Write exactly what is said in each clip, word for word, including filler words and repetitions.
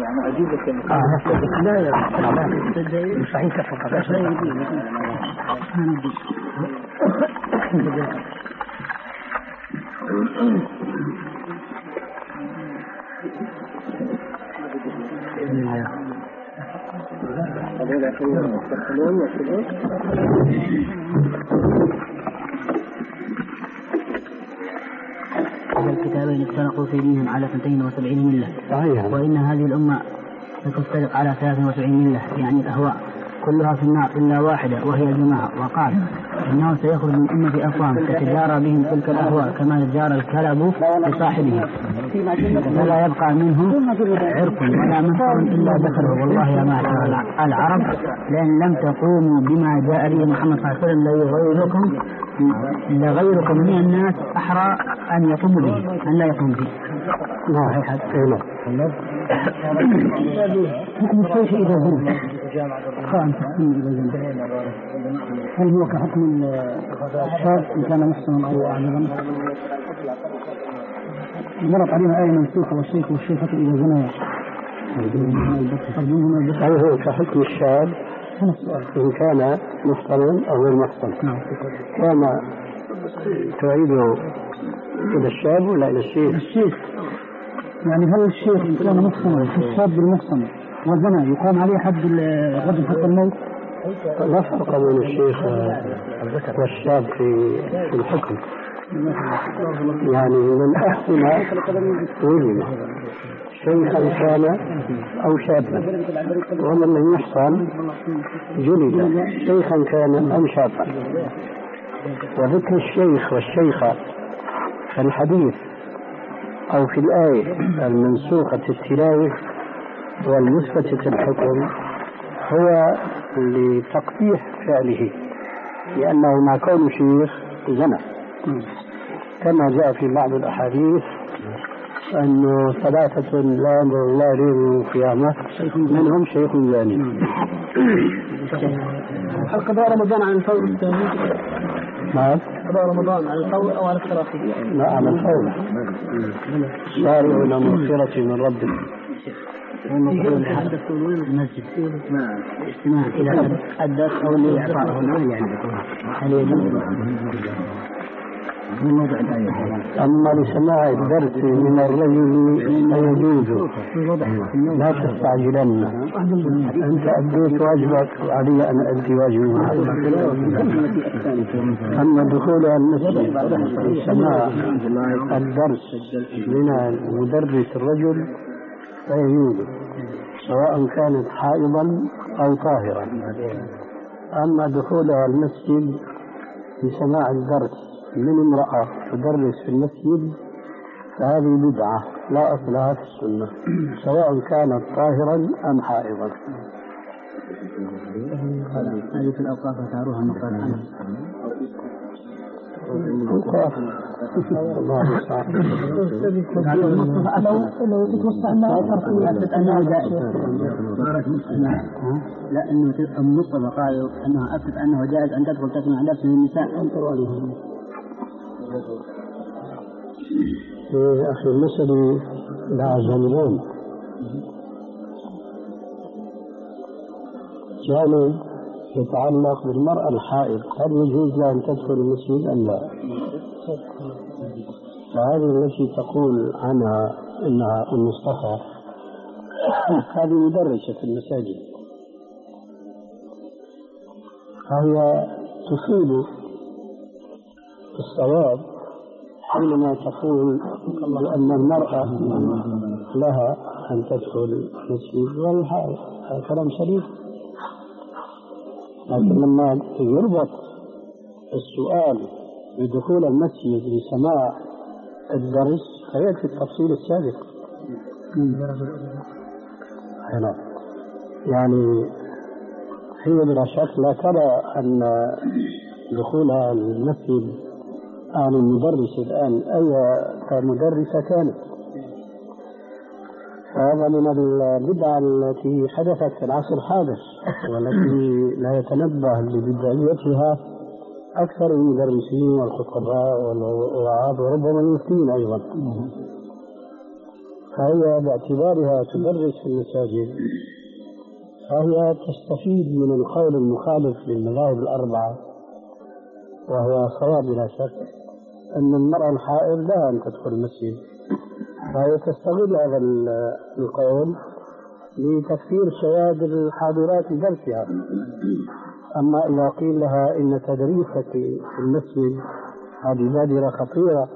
يعني عجيب لك اه لا لا صحيح فقط الكتابين افترقوا في دينهم على اثنتين وسبعين ملة صحيح. وإن هذه الأمة ستفترق على ثلاث وسبعين ملة يعني الأهواء كلها في النار إلا واحدة وهي الجماعة. وقال إنه سيخرج من أمة أقوام تتجارى بهم تلك الأهواء كما تجارى الكلب لصاحبه فلا يبقى منهم عرق ولا منفر إلا ذكره. والله يا معشر العرب لأن لم تقوموا بما جاء به محمد صلى الله عليه وسلم لغيركم لغيركم من الناس أحرى أن يقوموا به أن لا يقوموا به. لا حتى حكم الشيخ إذا زنى خان تحكم إذا زنى هل هو كحكم الشاب إن كان محسنا أو أعجبا؟ مرت علينا آية منسوخة والشيخ والشيخة إذا زنى هل هو كحكم الشاب إن كان محسنا أو غير محسن؟ كان تعيده إلى الشاب ولا إلى الشيخ؟ الشيخ يعني هل الشيخ إن كان محسنا في الشاب المحسن وزنا يقام عليه حد الرجل حتى الموت؟ لا فرق بين الشيخ والشاب في الحكم. يعني من أحسن وزنا شيخا كان أو شابا ومن لم يحصل جلد شيخا كان أم شابا. وذكر الشيخ والشيخة في الحديث أو في الآية المنسوخة التلاوة والمثبتة الحكم هو لتقبيح فعله لأنه مع كون شيخ زنا كما جاء في بعض الأحاديث أنه ثلاثة لا ينظر الله إليهم القيامة منهم شيخ زاني. هل قضاء رمضان عن الفور الثاني؟ نعم قضاء رمضان على الفور أو على التراخي؟ لا على الفور. سارعوا إلى مغفرة من ربكم. يتحدث وين المسجد؟ نعم الاستماع إلى الدرس أو الإعطاء وين يعني هل يجوز؟ من موضع الآية. أما لسماع الدرس من الرجل فيجوز لا تستعجلن أنت أديت واجبك وعلي أن أدي واجبي معك. أما دخول المسجد لسماع الدرس من المدرس الرجل فيجوز سواء كانت حائضا أو طاهرا. أما دخولها المسجد لسماع الدرس من امرأة تدرس في المسجد فهذه بدعة لا أصل لها في السنة سواء كانت طاهرا أم حائضا. هذه في الأوقاف تعروها مقال عنها أوقاف الله يسعى لو تتوسع أنه جائز لا أنه المصطفى قال أنه أكد أنه جائز أن تدخل تسمع درس من النساء انظروا عليهم. يا أخي المسألة لها جانبين. جانب يتعلق بالمرأة الحائض هل يجوز لها أن تدخل المسجد أم لا؟ فهذه التي تقول عنها إنها المصطفى هذه مدرسة في المساجد فهي تصيب الصواب حينما تقول بأن المرأة لها أن تدخل المسجد والحائض. هذا كلام سليم. لكن لما يربط السؤال بدخول المسجد لسماع الدرس فيكفي التفصيل السابق. هنا يعني هي بلا شك لا ترى أن دخولها المسجد عن المدرس الآن أي كمدرسة كانت. هذا من البدع التي حدثت في العصر الحادث والتي لا يتنبه لبدعيتها أكثر المدرسين والخطباء والوعاظ وربما المفتين أيضا. فهي باعتبارها تدرس في المساجد فهي تستفيد من القول المخالف للمذاهب الأربعة، وهو صواب بلا شك، أن المرأة الحائض لا أن تدخل المسجد، فهي تستغل هذا القول لتكثير شواذ الحاضرات لدرسها. أما إذا قيل لها إن تدريسك في المسجد هذه بادرة خطيرة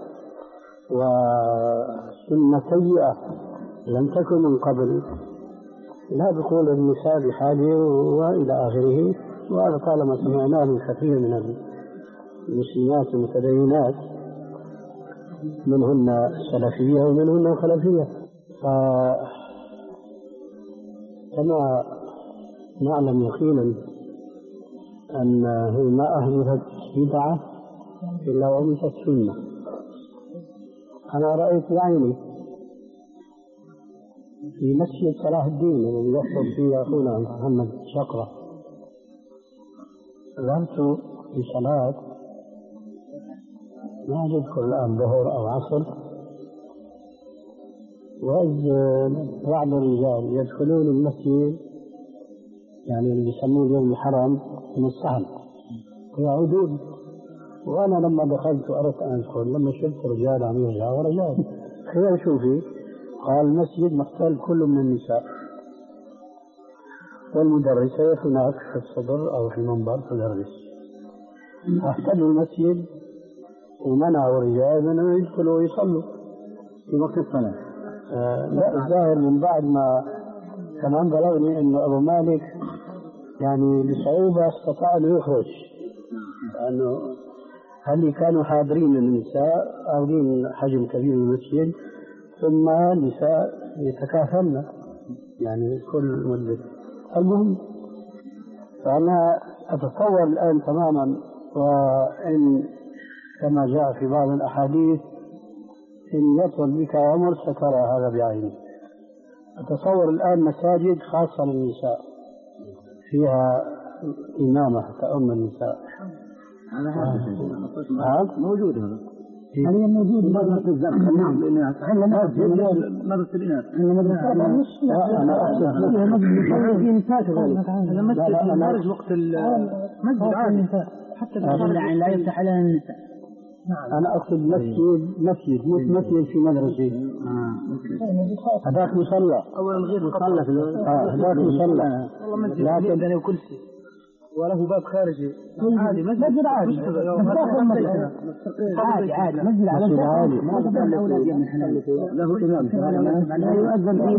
وسنة سيئة لم تكن من قبل، لا بقول النساء بحاجة وإلى آخره، وهذا طالما سمعناه من كثير من المسلمات المتدينات منهن السلفية ومنهن الخلفية. فكما نعلم يقينا أنه ما أحدثت بدعة إلا وأمست سنة. أنا رأيت بعيني في مسجد صلاح الدين الذي يخطب فيه أخونا محمد شقرة، ذهبت لصلاة ما يدخل الآن ظهر أو عصر، وإذ بعض الرجال يدخلون المسجد يعني اللي يسموه اليوم الحرم من الصحن ويعودون، وأنا لما دخلت وأردت أن أدخل لما شفت رجال عم يرجع ورجال خير شوفي قال المسجد محتل كل من النساء، والمدرسة هناك في الصدر أو في المنبر تدرس. احتلوا المسجد ومنعوا الرجال من أن يدخلوا ويصلوا في وقت الصلاة. آه لا الظاهر من بعد ما كمان بلغني أن أبو مالك يعني بصعوبة استطاع أن يخرج، لأنه هل كانوا حاضرين من النساء أخذين حجم كبير من المسجد، ثم النساء يتكافلن يعني كل مدة. المهم فأنا أتصور الآن تماما، وإن كما جاء في بعض الأحاديث إن يطول بك عمر سترى هذا بعينك. أتصور الآن مساجد خاصة للنساء فيها إمامة تأم النساء. هذا حادث موجود، هذا حاليا موجود مدرسة الزمن. نعم لأنها احنا مدرسة الإناث. أنا هذا مسجد خارج وقت المسجد عادي حتى لا يفتح عليها النساء. أنا أقصد مسجد مسجد مش مسجد في مدرسة. هذاك مصلى. أولا غير مصلى في هذاك مصلى. لكن أنا وكل شيء وله باب خارجي عادي مسجد عادي عادي عادي مسجد عادي له إمام لا يؤذن فيه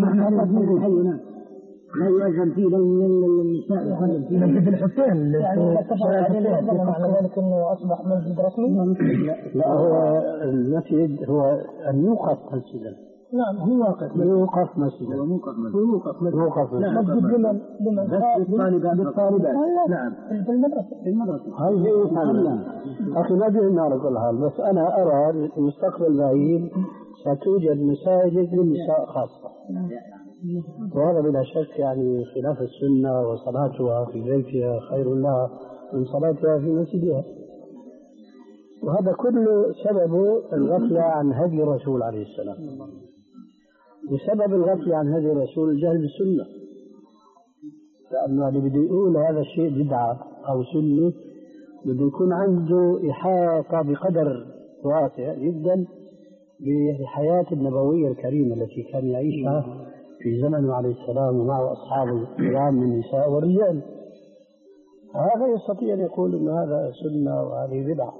لا يؤذن فيه لأن النساء يصلي فيه مسجد الحسين يعني معنى ذلك أنه أصبح مسجد رسمي. لا هو المسجد هو أن يوقف مسجدا. نعم هو واقف يوقف مسجدا هو موقف مسجد يوقف مسجد لمن لمن للطالبات. نعم في المدرسة في المدرسة هاي هي أخي ما بيهمنا على كل حال، بس أنا أرى في المستقبل بعيد ستوجد مساجد للنساء خاصة، وهذا بلا شك يعني خلاف السنة، وصلاتها في بيتها خير لها من صلاتها في مسجدها، وهذا كله سببه الغفلة عن هدي الرسول عليه السلام. بسبب الغفلة عن هدي الرسول جهل بالسنة، لأنه اللي بده يقول هذا الشيء بدعة أو سنة بده يكون عنده إحاطة بقدر واسع جدا بالحياة النبوية الكريمة التي كان يعيشها في زمنه عليه السلام ومعه أصحابه الكرام من النساء والرجال. هذا يستطيع أن يقول أن هذا سنة وهذه بدعة.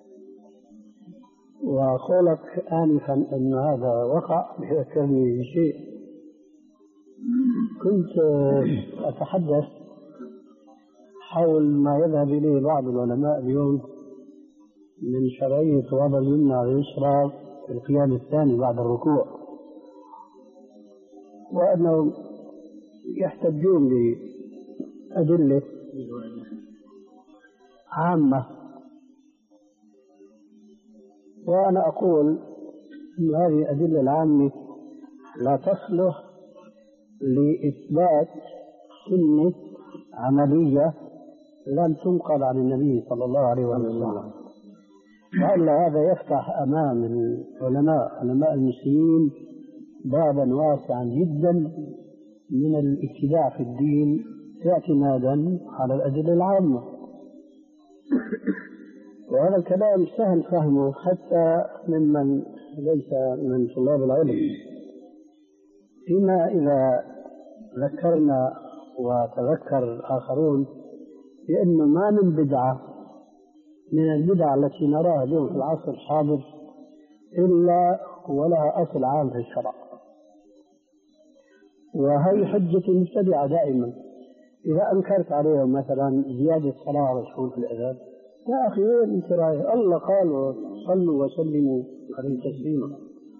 وقولك آنفا أن هذا وقع يذكرني بشيء. كنت أتحدث حول ما يذهب إليه بعض العلماء اليوم من شرعية وضع اليمنى على اليسرى في القيام الثاني بعد الركوع، وأنهم يحتجون بأدلة عامة، وأنا أقول أن هذه الأدلة العامة لا تصلح لإثبات سنة عملية لم تنقل عن النبي صلى الله عليه وسلم، وإلا هذا يفتح أمام العلماء علماء المسلمين بابا واسعا جدا من الابتداع في الدين اعتمادا على الأدلة العامة. وهذا الكلام سهل فهمه حتى ممن ليس من طلاب العلم، فيما إذا ذكرنا وتذكر الآخرون بأنه ما من بدعة من البدع التي نراها اليوم في العصر الحاضر إلا ولها أصل عام في الشرع. وهي حجة المبتدعة دائما، إذا أنكرت عليهم مثلا زيادة صلاة على الرسول في الأذان، يا أخي وين أنت رايح؟ الله قال صلوا وسلموا عليه تسليما.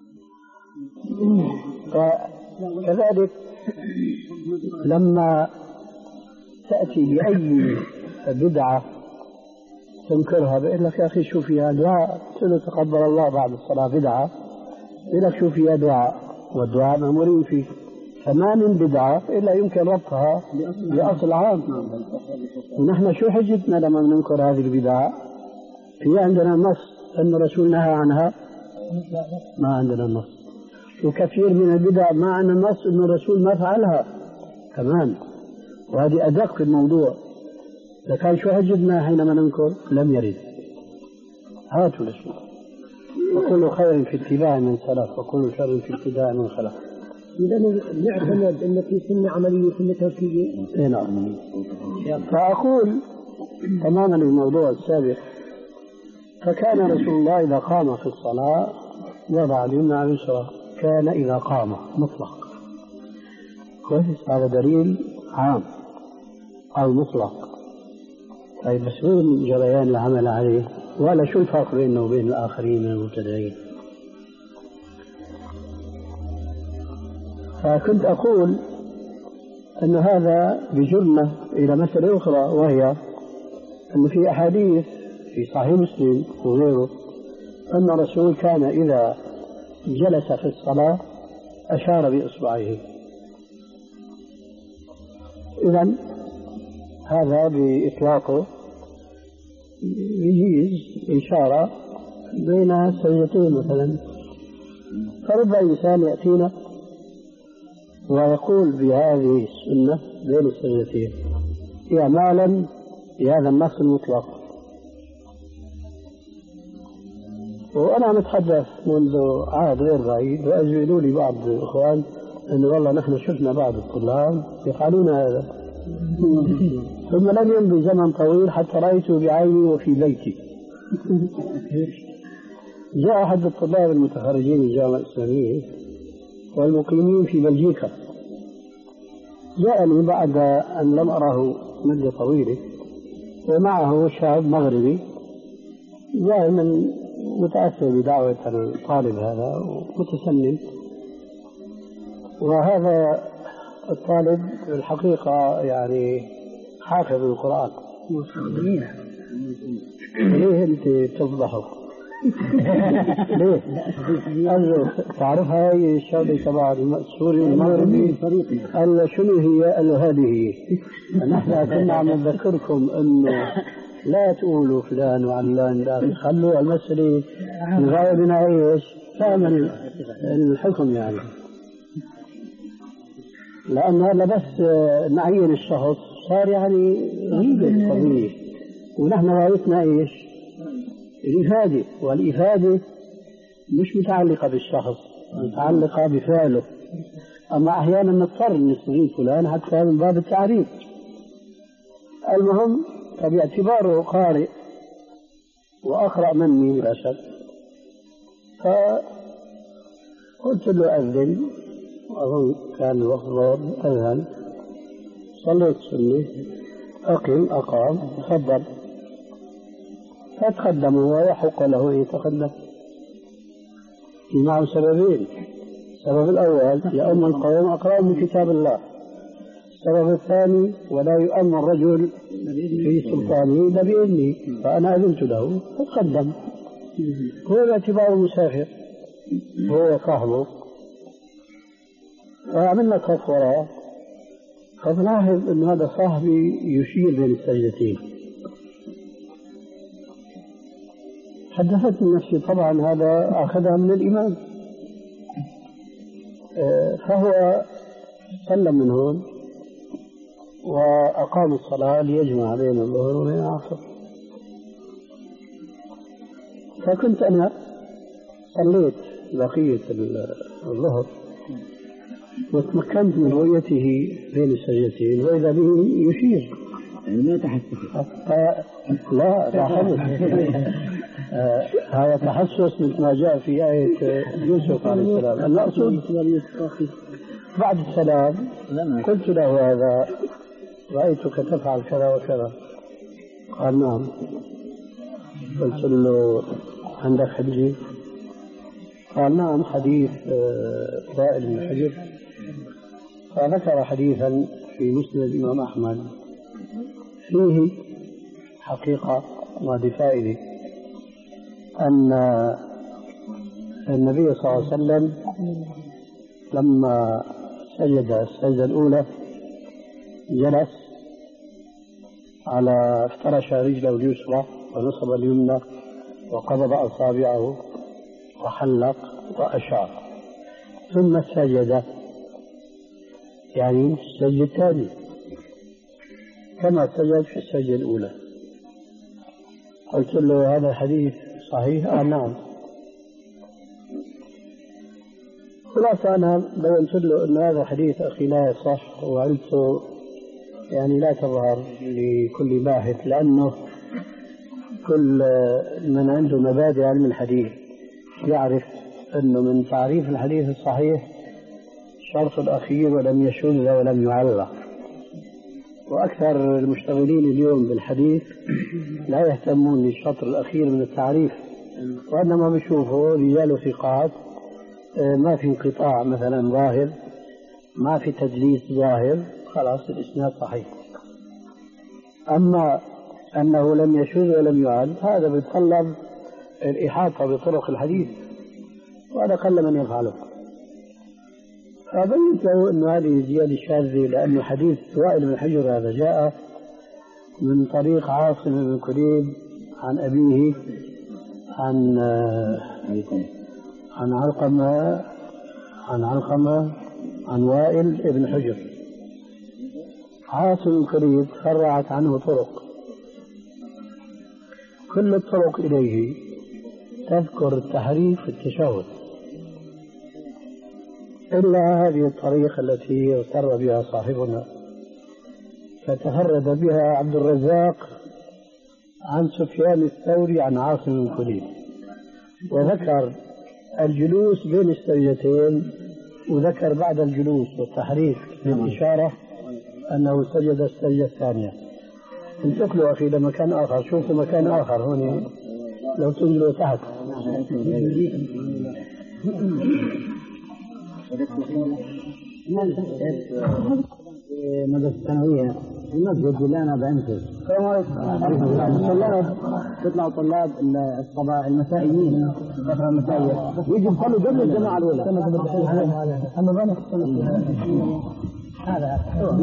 فكذلك لما تأتي بأي بدعة تنكرها بيقول لك يا أخي شو فيها دعاء، تقول تقبل الله بعد الصلاة بدعة، يقول لك شو فيها دعاء، والدعاء مأمورين فيه. فما من بدعة إلا يمكن ربطها بأصل عام. ونحن شو حجتنا لما ننكر هذه البدعة؟ في عندنا نص أن الرسول نهى عنها؟ ما عندنا نص. وكثير من البدع ما عندنا نص أن الرسول ما فعلها كمان، وهذه أدق في الموضوع. لكن شو حجتنا حينما ننكر؟ لم يرد. هاتوا الأشياء. وكل خير في اتباع من سلف وكل شر في اتباع من خلف. إذا نعتمد أن في سنة عملية وسنة توكيدية. إيه نعم. فأقول تماما الموضوع السابق، فكان رسول الله إذا قام في الصلاة وضع اليمنى على اليسرى، كان إذا قام مطلق. كويس، هذا دليل عام أو مطلق. طيب بس وين جريان العمل عليه؟ ولا شو الفرق بينه وبين الآخرين من المبتدعين؟ فكنت أقول أن هذا بجرنا إلى مسألة أخرى، وهي أن في أحاديث في صحيح مسلم وغيره أن الرسول كان إذا جلس في الصلاة أشار بإصبعه. إذن هذا بإطلاقه يجيز إشارة بين السجدتين مثلا. فرب إنسان يأتينا ويقول بهذه السنة بين السجدتين إعمالا بهذا النص المطلق. وأنا متحدث منذ عهد غير بعيد، وأجملوا لي بعض الإخوان أنه والله نحن شفنا بعض الطلاب يفعلون هذا، ثم لم يمضي زمن طويل حتى رأيته بعيني وفي بيتي. جاء أحد الطلاب المتخرجين من الجامعة الإسلامية والمقيمين في بلجيكا، جاءني بعد أن لم أراه مدة طويلة، ومعه شاب مغربي جاء من متأثر بدعوة الطالب هذا ومتسنن. وهذا الطالب الحقيقة يعني حافظ القرآن. ليه أنت تفضحه؟ ليه؟ قال له تعرف هاي الشغلة تبع السوري المغربي؟ قال له شنو هي؟ قال له هذه هي. نحن كنا عم نذكركم انه لا تقولوا فلان وعلان، لا خلوا المسألة نغاية بنا ايش؟ فهم الحكم يعني. لأن هذا بس نعين الشخص صار يعني غيبة القضية، ونحن غايتنا ايش؟ الإفادة، والإفادة مش متعلقة بالشخص، متعلقة بفعله. أما أحيانا نضطر نستغيث فلان حتى من باب التعريف. المهم فباعتباره قارئ وأقرأ مني بلا شك، فقلت له أذن، وأظن كان الوقت أذن، صليت سنة، أقم أقام، تفضل. فتقدم ويحق له أن يتقدم. في معه سببين: السبب الأول يؤم القوم أقرأ من كتاب الله، السبب الثاني ولا يؤم الرجل في سلطانه إلا بإذني، فأنا أذنت له فتقدم. هو باعتباره مسافر، هو صاحبه، فعملنا صف وراه، فبلاحظ أن هذا صاحبي يشير بين السجدتين. حدثتني نفسي طبعا هذا أخذها من الإمام، فهو سلم من هون وأقام الصلاة ليجمع بين الظهر وبين العصر. فكنت أنا صليت بقية الظهر وتمكنت من رؤيته بين السجدتين وإذا به يشير. يعني ما تحسس؟ لا تحسس. آه هذا تحسس مثل ما جاء في آية يوسف عليه السلام. المقصود بعد السلام قلت له هذا رأيتك تفعل كذا وكذا. قال نعم. قلت له عندك حديث؟ قال نعم حديث وائل بن حجر. فذكر حديثا في مسند الإمام أحمد فيه حقيقة وفائدة أن النبي صلى الله عليه وسلم لما سجد السجدة الأولى جلس على افترش رجله اليسرى ونصب اليمنى وقبض أصابعه وحلق وأشار ثم سجد، يعني السجدة الثانية كما سجد في السجدة الأولى. قلت له هذا الحديث صحيح؟ آه نعم. خلاصة أنا بينت له أن هذا الحديث أخي لا يصح، وقلت يعني لا تظهر لكل باحث، لأنه كل من عنده مبادئ علم الحديث يعرف أنه من تعريف الحديث الصحيح الشرط الأخير ولم يشذ ولم يعلق. وأكثر المشتغلين اليوم بالحديث لا يهتمون بالشطر الأخير من التعريف، وإنما بيشوفوا رجال ثقات ما في انقطاع مثلا ظاهر، ما في تدليس ظاهر، خلاص الإسناد صحيح. أما أنه لم يشذ ولم يعل هذا بيتطلب الإحاطة بطرق الحديث، وهذا قل من يفعله. فبينت له أن هذه زيادة شاذة، لأن حديث وائل بن حجر هذا جاء من طريق عاصم بن كليب عن أبيه عن عن علقمة عن علقمة عن وائل بن حجر. عاصم بن كليب فرعت عنه طرق، كل الطرق إليه تذكر التحريف في التشهد إلا هذه الطريقة التي اغتر بها صاحبنا، فتفرد بها عبد الرزاق عن سفيان الثوري عن عاصم بن كليب، وذكر الجلوس بين السجدتين، وذكر بعد الجلوس والتحريف بالإشارة أنه سجد السجدة الثانية. انتقلوا أخي لمكان آخر، شوفوا مكان آخر هون لو تنزلوا تحت. مدرسة الثانوية المسجد اللي أنا بأنزل تطلع طلاب الصباح المسائيين فترة المسائية يجي يصلوا قبل الجماعة الأولى. هذا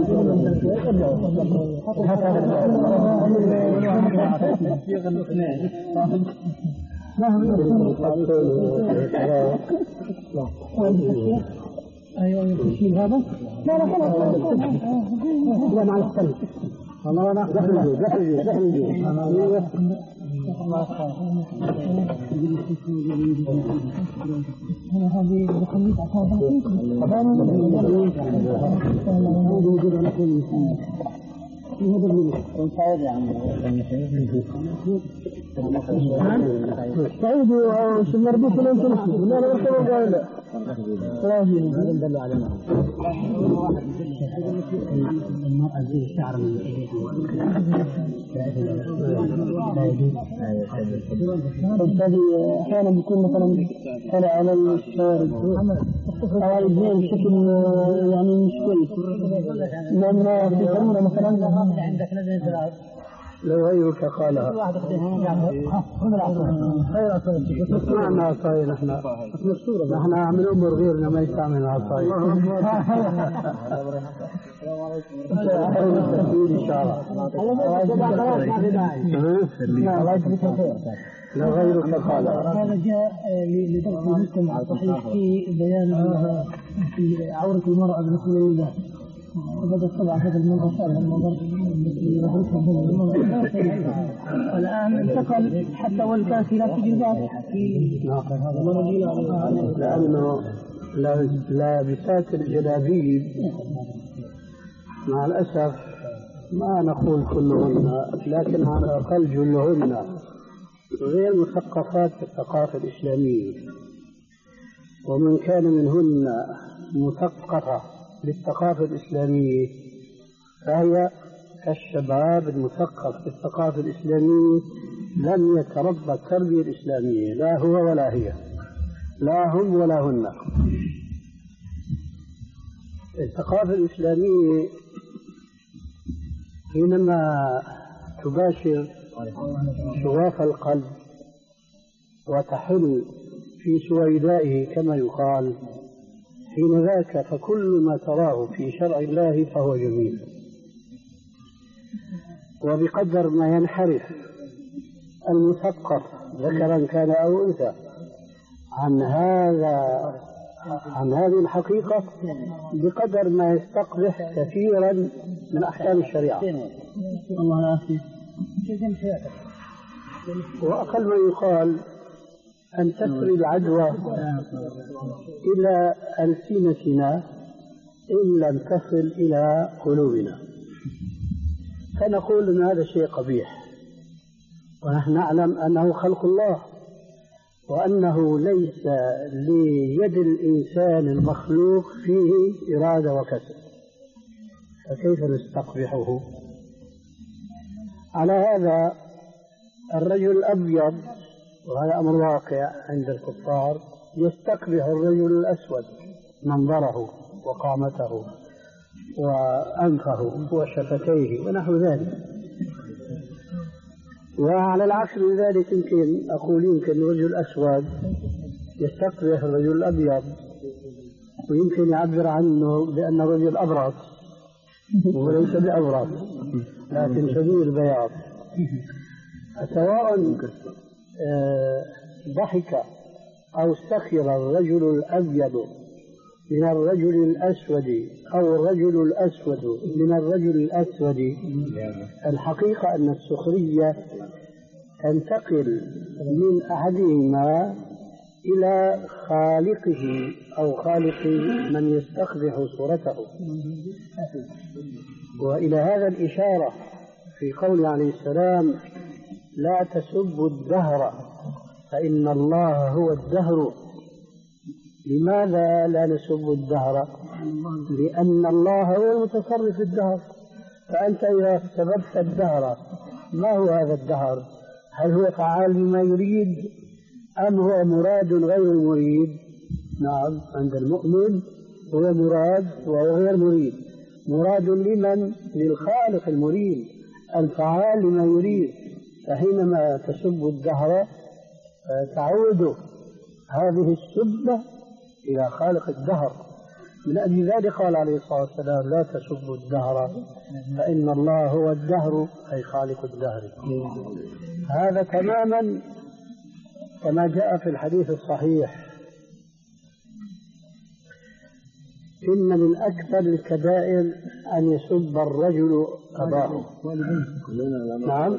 ايوه التشكيل هذا لا لا خلاص لا مع السلم والله انا دخل دخل دخل انا هذه بخليك عشان سعيد وشمربوك لين تنسي لا لا وصلوا قايلة راجل هذا ندل علينا المرأة زي الشعر من هذه أحيانا بيكون مثلا طلع على الشارع أو يبين بشكل يعني مش كويس، لأن في ضرورة مثلا عندك نزل لو غيرك قالها نحن عصاية، نحن نحن من أمر غيرنا ما يستعمل عصاية. إن شاء الله. لا غيرك قال هذا جاء لدرس المجتمع الصحيح في بيان في عورة المرأة بالنسبة لله. بدأت طبعا هذا المنظر هذا المنظر التي يدرسها المرأة. الآن انتقل حتى والكاسرات في جلباب. لأنه لابسات الجلابيب مع الأسف ما نقول كلهن لكن على الأقل جلهن غير مثقفات في الثقافة الإسلامية، ومن كان منهن مثقفة بالثقافة الإسلامية فهي كالشباب المثقف في الثقافة الإسلامية لم يتربى التربية الإسلامية، لا هو ولا هي، لا هم ولا هن. الثقافة الإسلامية حينما تباشر شواف القلب وتحل في سويدائه كما يقال، حين ذاك فكل ما تراه في شرع الله فهو جميل. وبقدر ما ينحرف المثقف ذكرا كان أو أنثى عن هذا عن هذه الحقيقة بقدر ما يستقبح كثيرا من أحكام الشريعة. الله العافية. وأقل ما يقال أن تسري العدوى إلى ألسنتنا إن لم تصل إلى قلوبنا، فنقول أن هذا شيء قبيح، ونحن نعلم أنه خلق الله، وأنه ليس ليد الإنسان المخلوق فيه إرادة وكسب، فكيف نستقبحه؟ على هذا الرجل الأبيض، وهذا أمر واقع عند الكفار، يستقبح الرجل الأسود منظره وقامته وأنفه وشفتيه ونحو ذلك. وعلى العكس من ذلك يمكن أقول يمكن الرجل الأسود يستقبح الرجل الأبيض، ويمكن يعبر عنه بأن الرجل أبرص وليس بأبرص لكن شديد البياض. سواء ضحك أو سخر الرجل الأبيض من الرجل الأسود أو الرجل الأسود من الرجل الأسود، الحقيقة أن السخرية تنتقل من أحدهما إلى خالقه أو خالق من يستقبح صورته. وإلى هذا الإشارة في قول عليه السلام: لا تسبوا الدهر فإن الله هو الدهر. لماذا لا نسب الدهر؟ لأن الله هو المتصرف في الدهر، فأنت إذا سببت الدهر ما هو هذا الدهر؟ هل هو فعال بما يريد أم هو مراد غير مريد؟ نعم، عند المؤمن هو مراد وهو غير مريد. مراد لمن؟ للخالق المريد الفعال لما يريد. فحينما تسب الدهر تعود هذه السبة إلى خالق الدهر. من أجل ذلك قال عليه الصلاة والسلام: لا تسبوا الدهر فإن الله هو الدهر، أي خالق الدهر. هذا تماما كما جاء في الحديث الصحيح: إن من أكثر الكبائر أن يسب الرجل أباه. نعم،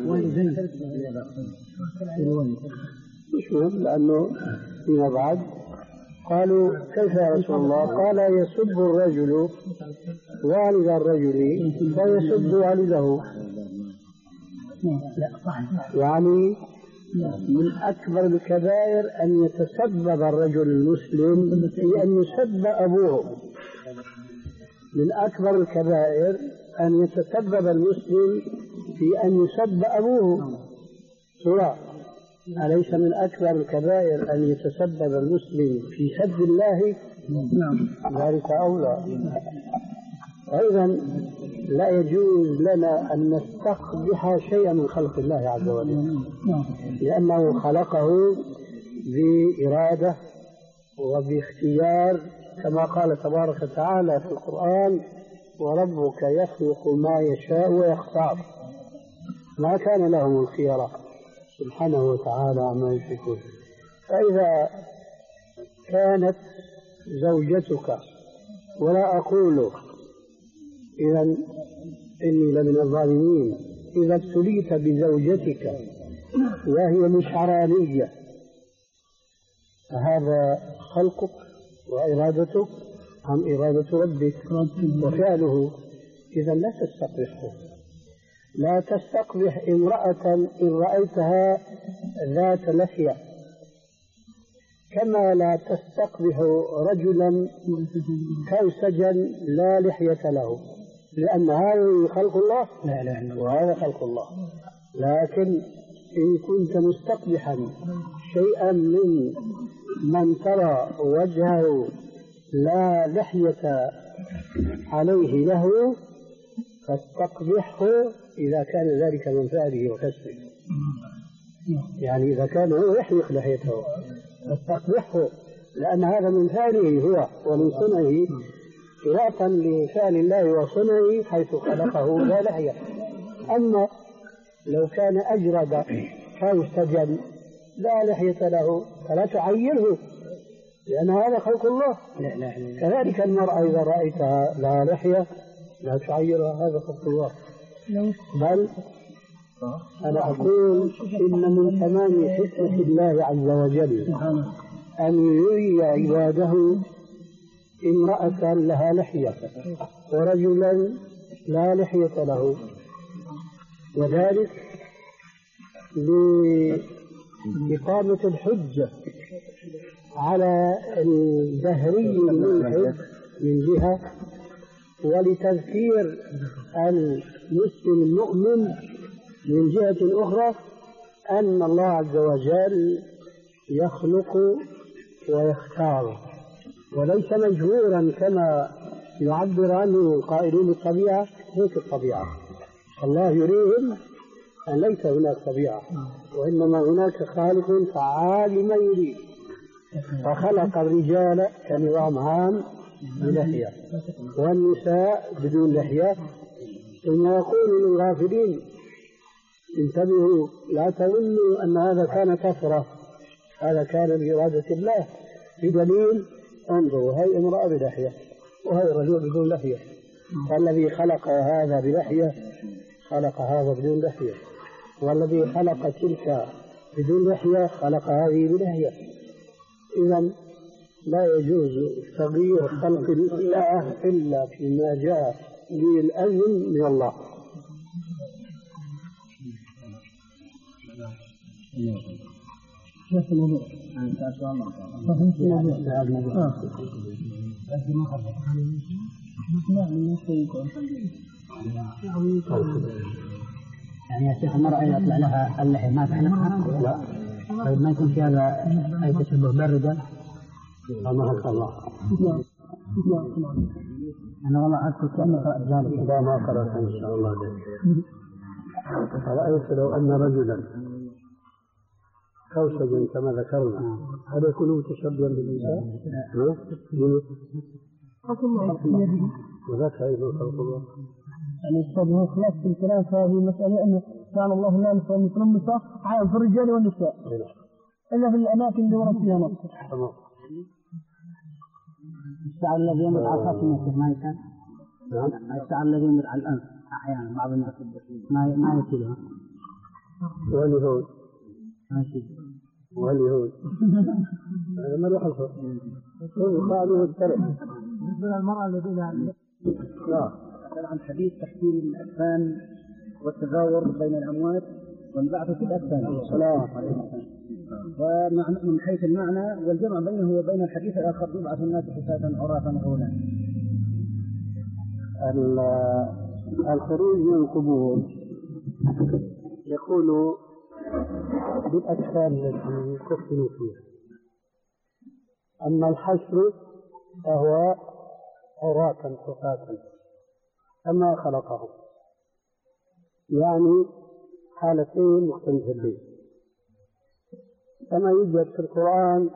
مش مهم، لأنه فيما بعد قالوا: كيف يا رسول الله؟ قال: يسب الرجل والد الرجل فيسب والده. يعني من أكبر الكبائر أن يتسبب الرجل المسلم في أن يسب أبوه. من أكبر الكبائر أن يتسبب المسلم في أن يسب أبوه. سواء أليس من أكبر الكبائر أن يتسبب المسلم في سب الله؟ ذلك أولى. أيضا لا يجوز لنا أن نستقبح شيئا من خلق الله عز وجل، لأنه خلقه بإرادة وباختيار، كما قال تبارك وتعالى في القرآن: وربك يخلق ما يشاء ويختار، ما كان لهم الخيرة سبحانه وتعالى عما يشركون. فإذا كانت زوجتك، ولا أقول إذا إني لمن الظالمين، إذا ابتليت بزوجتك وهي مشعرانية فهذا خلقك وإرادتك عن إرادة ربك وفعله، إذا لا تستقبحه. لا تستقبح امرأة إن رأيتها ذات لحية، كما لا تستقبح رجلا كوسجا لا لحية له، لأن هذا خلق الله لا لا وهذا خلق الله. لكن إن كنت مستقبحا شيئا من من ترى وجهه لا لحية عليه له فاستقبحه إذا كان ذلك من فعله وكسبه، يعني إذا كان هو يحلق لحيته فاستقبحه، لأن هذا من فعله هو ومن صنعه، خلافا لفعل الله وصنعه حيث خلقه لا لحية. أما لو كان أجرد كوسجا لا لحية له فلا تعيره، لأن هذا خلق الله. لا لا لا. كذلك المرأة إذا رأيتها لا لحية لا تعيرها، هذا خلق الله. بل أنا أقول إن من تمام حكمة الله عز وجل أن يري عباده امرأة لها لحية ورجلا لا لحية له، وذلك لإقامة الحجة على الدهري الملحد من جهة، ولتذكير المسلم المؤمن من جهة أخرى أن الله عز وجل يخلق ويختار وليس مجبورا كما يعبر عنه قائلين الطبيعة. هيك الطبيعة الله يريهم أن ليس هناك طبيعة، وإنما هناك خالق فعال لما يريد، فخلق الرجال كنظام عام بلحية والنساء بدون لحية، ثم يقول للغافلين انتبهوا لا تظنوا أن هذا كان كثرة، هذا كان بإرادة الله، بدليل انظروا هاي امرأة بلحية وهي رجل بدون لحية، فالذي خلق هذا بلحية خلق هذا بدون لحية، والذي خلق تلك بدون لحية خلق هذه بلحية. إذا لا يجوز تغيير خلق الله إلا فيما جاء بالأذن من الله. يعني يا شيخ المرأة إذا يطلع لها اللحية ما تحلقها؟ لا. طيب ما يكون في هذا أي تشبه بالرجال؟ الله الله. أنا والله أذكر كأني قرأت ذلك. لا ما قرأت إن شاء الله ذلك. رأيت لو أن رجلا كوسجا كما ذكرنا هل يكون متشبها بالنساء؟ وذاك أيضا خلق الله. يعني الصبر خلاص في الكلام في هذه المسألة أنه كان الله لا نساء مثل النساء عام في الرجال والنساء إلا في الأماكن اللي ورد فيها نص. الشعر الذي يمر على خاص الناس ما يكون. الشعر الذي يمر على الأنف أحيانا بعض الناس ما ما يصيرها. واليهود. ما يصير. واليهود. ما له حصر. هو قالوا الترك. بالنسبة للمرأة الذين لا. عن حديث تحسين الأكفان والتزاور بين الأموات والبعث في الأكفان. ومن حيث المعنى والجمع بينه وبين الحديث الآخر يبعث الناس حساة عراة غولا. الخروج من القبور يقول بالأكفان التي يكفن فيها، أما الحشر فهو عراة حساة كما خلقهم، يعني حالتين مختلفتين. كما يوجد في القرآن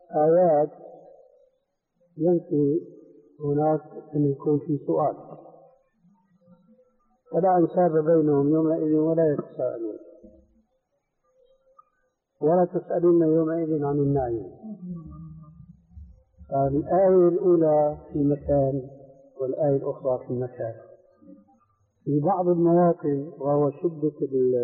آيات ينفي هناك أن يكون في سؤال، فلا أنساب بينهم يومئذ ولا يتساءلون ولا تسألون يومئذ عن النعيم. الآية الأولى في مكان والآية الأخرى في مكان. في بعض المواقف وهو شدة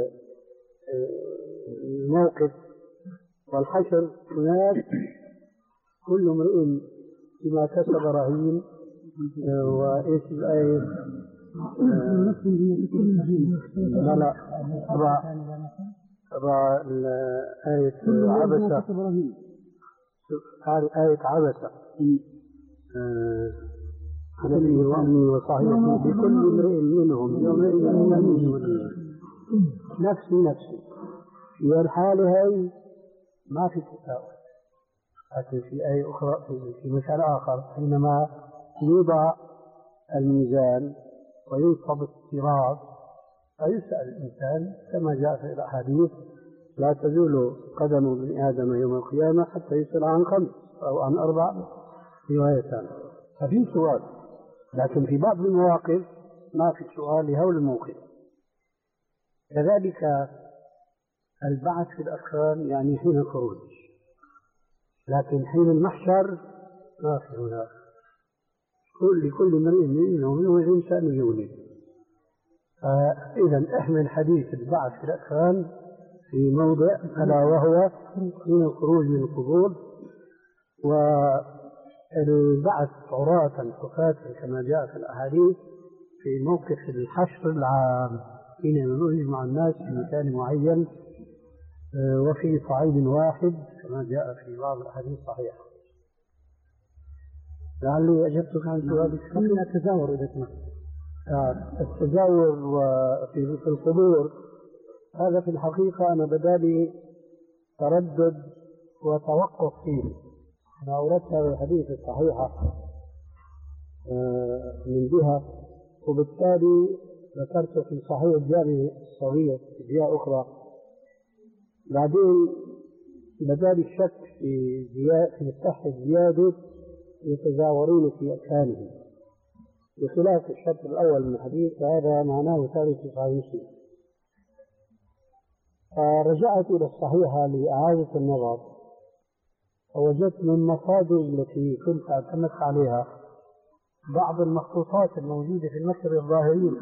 الموقف والحشر هناك كل امرئ بما كسب رهين. وإيش الآية؟ لا لا ترى آية عبسة، هذه آية عبسة الذي وأمي وصاحبتي بكل امرئ منهم يومئذ نفسي نفسي. في الحالة هاي ما في تساؤل، لكن في آية أخرى في مثال آخر حينما يوضع الميزان وينصب الصراط فيسأل الإنسان كما جاء في الأحاديث لا تزول قدم ابن آدم يوم القيامة حتى يسأل عن خمس أو عن أربع روايتان. ففي سؤال، لكن في بعض المواقف ما في سؤال لهول الموقف. كذلك البعث في الأكفان يعني حين الخروج، لكن حين المحشر ما في هناك. كل لكل امرئ منهم يومئذ شأن يغنيه. فإذا احمل حديث البعث في الأكفان في موضع ألا وهو حين الخروج من القبور، والبعث عراة حفاة كما جاء في الأحاديث في موقف الحشر العام حين يجمع الناس في مكان معين وفي صعيد واحد كما جاء في بعض الأحاديث الصحيحة. لعلي أجبتك عن سؤالك. خلينا التزاور إذا سمحت. التزاور في القبور هذا في الحقيقة أنا بدالي تردد وتوقف فيه. أنا أوردت هذا الحديث الصحيحة من جهة، وبالتالي ذكرت في صحيح الجامع الصغير في جهة أخرى. بعدين بدالي الشك في زيادة في صحة زيادة يتزاورون في أكفانهم بخلاف الشرط الأول من الحديث، فهذا معناه ثابت في صحيح مسلم. فرجعت إلى الصحيحة لإعادة النظر، فوجدت من المصادر التي كنت اعتمدت عليها بعض المخطوطات الموجودة في النشر الظاهرين،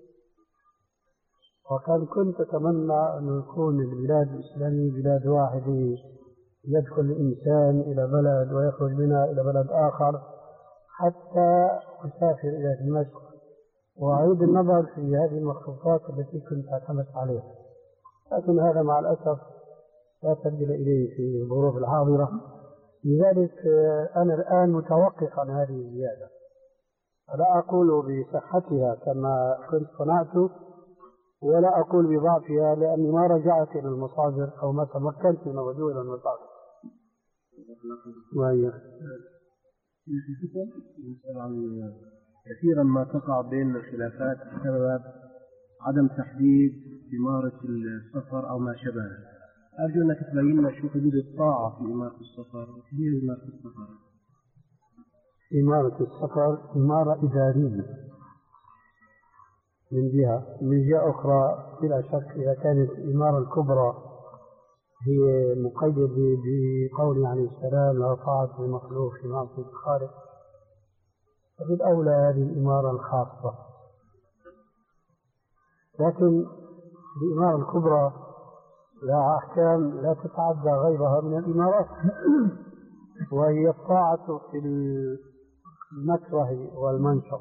وكان كنت أتمنى أن يكون البلاد الإسلامية بلاد واحدة يدخل الإنسان إلى بلد ويخرج منها إلى بلد آخر حتى أسافر إلى دمشق وأعيد النظر في هذه المخطوطات التي كنت اعتمدت عليها. لكن هذا مع الأسف لا سبيل إليه في الظروف الحاضرة. لذلك أنا الآن متوقف عن هذه الزيادة، لا أقول بصحتها كما كنت صنعت، ولا أقول بضعفها لأني ما رجعت إلى المصادر أو ما تمكنت من الرجوع إلى المصادر. وهي كثيرا ما تقع بين الخلافات بسبب عدم تحديد إمارة السفر أو ما شابه. أرجو أنك تبين لنا شو حدود الطاعة في إمارة السفر وحدود إمارة السفر. إمارة السفر إمارة إدارية من جهة، من جهة أخرى بلا شك إذا كانت الإمارة الكبرى هي مقيدة بقول عليه السلام لا طاعة لمخلوق في معصية الخالق، فبالأولى هذه الإمارة الخاصة. لكن الإمارة الكبرى لها أحكام لا تتعدى غيرها من الإمارات، وهي الطاعة في المكره والمنشط.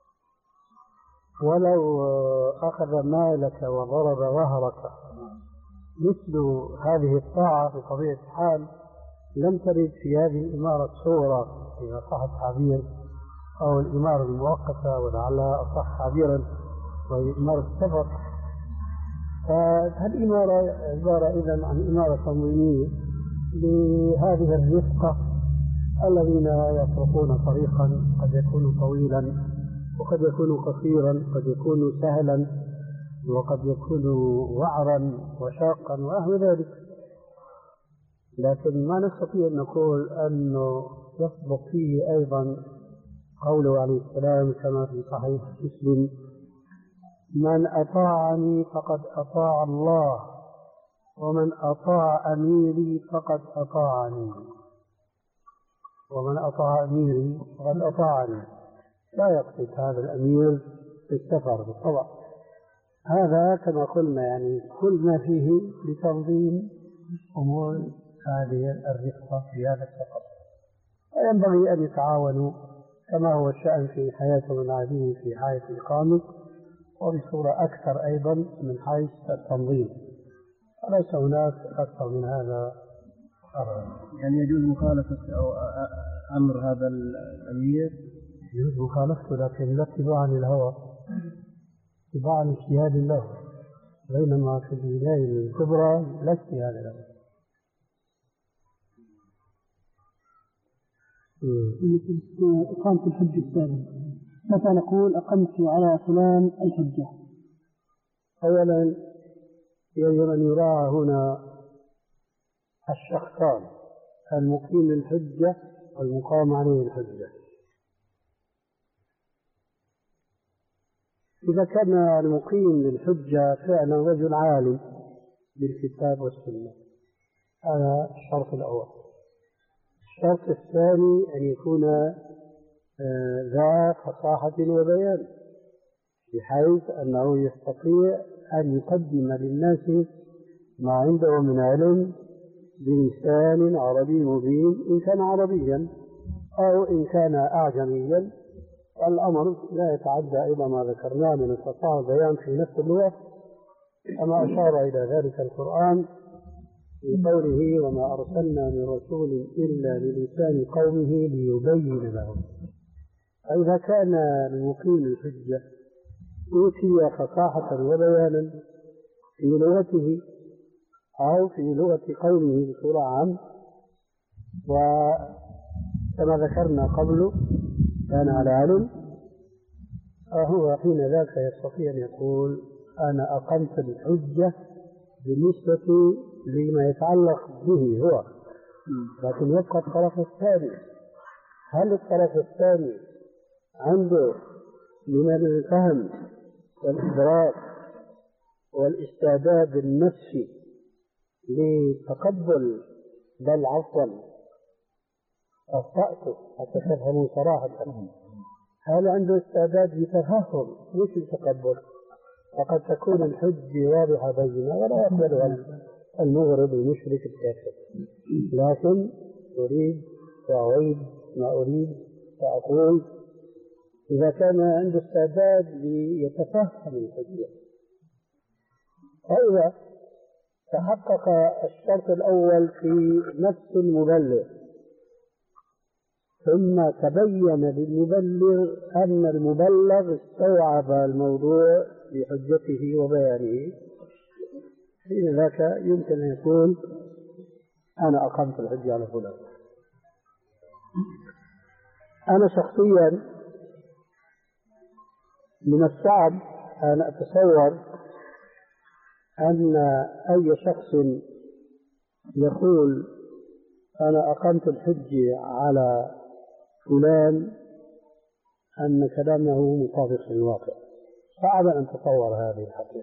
ولو أخذ مالك وضرب ظهرك مثل هذه الطاعة بطبيعة الحال لم ترد في هذه الإمارة الصورة إذا صح التعبير، أو الإمارة المؤقتة ولعلها أصح تعبيرا وهي إمارة السفر. فهالإمارة عبارة إذن عن إمارة تنظيمية لهذه الرفقة الذين يطرقون طريقا قد يكون طويلا وقد يكون قصيرا، قد يكون سهلا وقد يكون وعرا وشاقا ونحو ذلك. لكن ما نستطيع أن نقول أنه يسبق فيه أيضا قوله عليه السلام كما في صحيح مسلم من أطاعني فقد أطاع الله، ومن أطاع أميري فقد أطاعني، ومن أطاع أميري فقد أطاعني. لا يقصد هذا الأمير في السفر بالطبع، هذا كما قلنا يعني كل ما فيه لتنظيم أمور هذه الرفقة في هذا السفر. وينبغي أن يتعاونوا كما هو الشأن في حياتهم العادية في حياة الإقامة، وبصورة أكثر أيضا من حيث التنظيم. وليس هناك أكثر من هذا أبدا. يعني يجوز مخالفة أو أمر هذا الأمير؟ يجوز مخالفته، لكن لا اتباعا للهوى، اتباعا لاجتهاد له، بينما في الولاية الكبرى لا اجتهاد له. إقامة الحج الثاني، متى نقول أقمت على فلان الحجة؟ أولا يجب أن يراعى هنا الشخصان، المقيم الحجة والمقام عليه الحجة. إذا كان المقيم للحجة فعلا رجل عالم بالكتاب والسنة، هذا الشرط الأول. الشرط الثاني أن يكون ذا فصاحة وبيان، بحيث أنه يستطيع أن يقدم للناس ما عنده من علم بلسان عربي مبين، إن كان عربيا أو إن كان أعجميا. الأمر لا يتعدى إلى ما ذكرناه من الفصاحة والبيان في نفس اللغة، كما أشار إلى ذلك القرآن في قوله: وما أرسلنا من رسول إلا بلسان قومه ليبين لهم. فإذا كان المقيم الحجة أوتي فصاحة وبيانا في لغته أو في لغة قومه بصورة عامة، وكما ذكرنا قبله كان على علم، فهو حين ذاك يستطيع أن يقول: أنا أقمت الحجة بالنسبة لما يتعلق به هو. لكن يبقى الطرف الثاني، هل الطرف الثاني عنده من الفهم والإدراك والاستعداد النفسي لتقبل، بل عفوا أخطأت حتى تفهموا صراحة، هل عنده استعداد لتفهم مش التقبل؟ فقد تكون الحجة واضحة بينة ولا يقبلها المغرب المشرك الكافر، لكن أريد وأعيد ما أريد وأقول: إذا كان عنده استعداد ليتفهم الحجة، فإذا تحقق الشرط الأول في نفس المبلغ، ثم تبين للمبلغ أن المبلغ استوعب الموضوع بحجته وبيانه، حين ذاك يمكن أن يقول: أنا أقمت الحجة على فلان. أنا شخصيا من الصعب أن أتصور أن أي شخص يقول: أنا أقمت الحجة على فلان، أن كلامه مطابق للواقع. صعب أن أتصور هذه الحقيقة،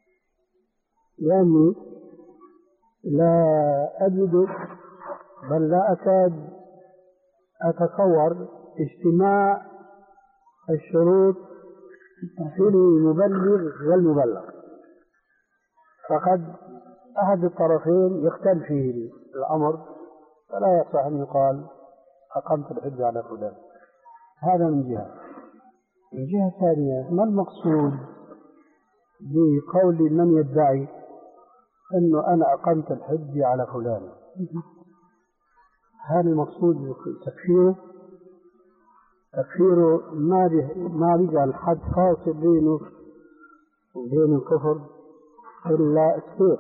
لأني لا أجد بل لا أكاد أتصور اجتماع الشروط في المبلغ والمبلغ، فقد أحد الطرفين يختل فيه الأمر، فلا يصح أن يقال أقمت الحجة على فلان. هذا من جهة. من جهة ثانية، ما المقصود بقول من يدعي أنه أنا أقمت الحجة على فلان؟ هل المقصود تكفيره؟ تكفيره ما ما بيجعل حد فاصل بينه وبين الكفر إلا السيف،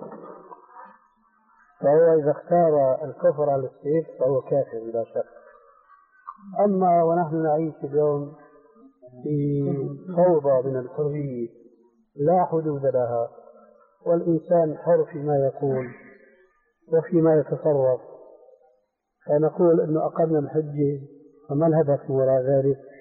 فهو إذا اختار الكفر على السيف فهو كافر بلا شك. أما ونحن نعيش اليوم في فوضى من الحرية لا حدود لها، والإنسان حر فيما يقول وفيما يتصرف، فنقول أنه أقمنا الحجة، فما الهدف وراء ذلك؟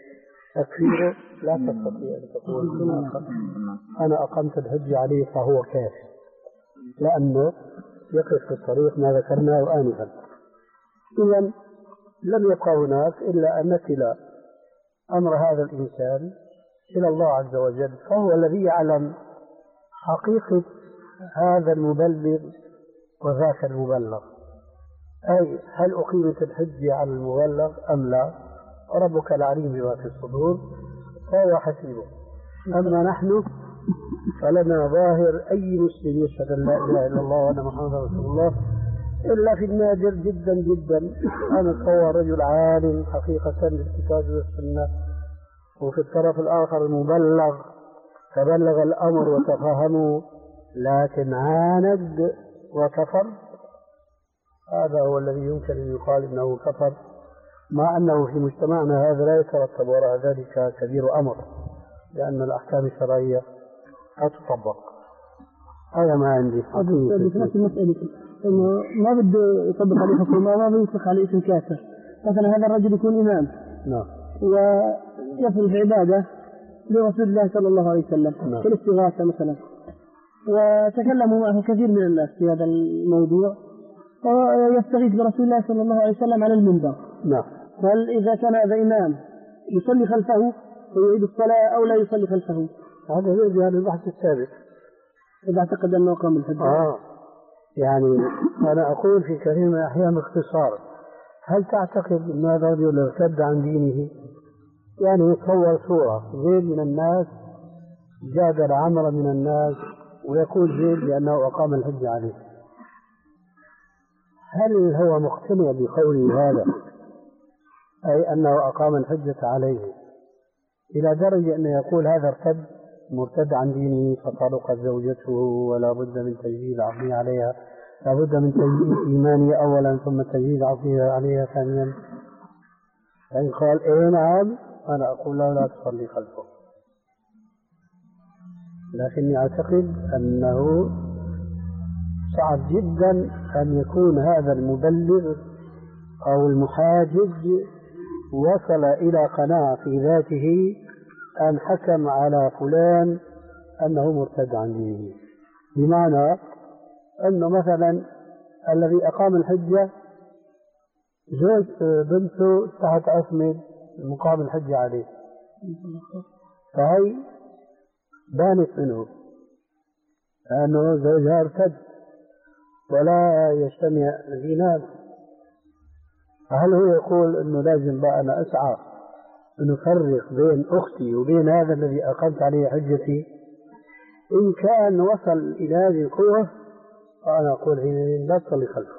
تكفيره لا تستطيع أن تقول أنا أقمت الحج عليه فهو كافر، لأنه يقف في الطريق ما ذكرناه آنفا. إذن لم يبقى هناك إلا أن نكل أمر هذا الإنسان إلى الله عز وجل، فهو الذي يعلم حقيقة هذا المبلغ وذاك المبلغ، أي هل أقيمت الحجة على المبلغ أم لا؟ ربك العليم بما في الصدور فهو حسيبه. أما نحن فلنا ظاهر أي مسلم يشهد أن لا إله إلا الله وأن محمدا رسول الله، إلا في النادر جدا جدا أن أتصور رجل عالم حقيقة بالكتاب والسنة، وفي الطرف الآخر المبلغ تبلغ الأمر وتفهمه لكن عاند وكفر، هذا هو الذي يمكن أن يقال إنه كفر، مع أنه في مجتمعنا هذا لا يترتب وراء ذلك كبير أمر، لأن الأحكام الشرعية لا تطبق. هذا ما عندي. في نفس المسألة إنه ما بده يطبق عليه حكومة، ما بده يطلق عليه اسم كافر. مثلا هذا الرجل يكون إمام نعم ويفعل عبادة لرسول الله صلى الله عليه وسلم نعم. كالاستغاثة مثلا، وتكلموا معه كثير من الناس في هذا الموضوع، ويستغيث برسول الله صلى الله عليه وسلم على المنبر. نعم. هل إذا كان هذا إمام يصلي خلفه ويعيد الصلاة أو لا يصلي خلفه؟ هذا يرجع للبحث السابق إذا اعتقد أنه قام بالحج. آه يعني أنا أقول في كثير من الأحيان باختصار، هل تعتقد أن هذا الرجل ارتد عن دينه؟ يعني يتصور صورة زيد من الناس جادل عمرا من الناس ويقول زيد بأنه أقام الحج عليه، هل هو مقتنع بقوله هذا أي أنه أقام الحجة عليه إلى درجة أنه يقول هذا ارتد مرتد عن دينه فطلقت زوجته ولا بد من تجديد عقله عليها، لا بد من تجديد إيمانه أولا ثم تجديد عقله عليها ثانيا؟ فإن قال إيه نعم أنا أقول له لا تصلي خلفه، لكني أعتقد أنه صعب جدا أن يكون هذا المبلغ أو المحاجج وصل إلى قناعة في ذاته أن حكم على فلان أنه مرتد عن دينه، بمعنى أنه مثلا الذي أقام الحجة زوج بنته تحت عصمة مقام الحجة عليه، فهي بانت منه لأنه زوجها ارتد ولا يجتمع دينان، فهل هو يقول أنه لازم بقى أنا أسعى أن أفرق بين أختي وبين هذا الذي أقمت عليه حجتي؟ إن كان وصل إلى هذه القوة فأنا أقول حينئذ لا تصلي خلفه.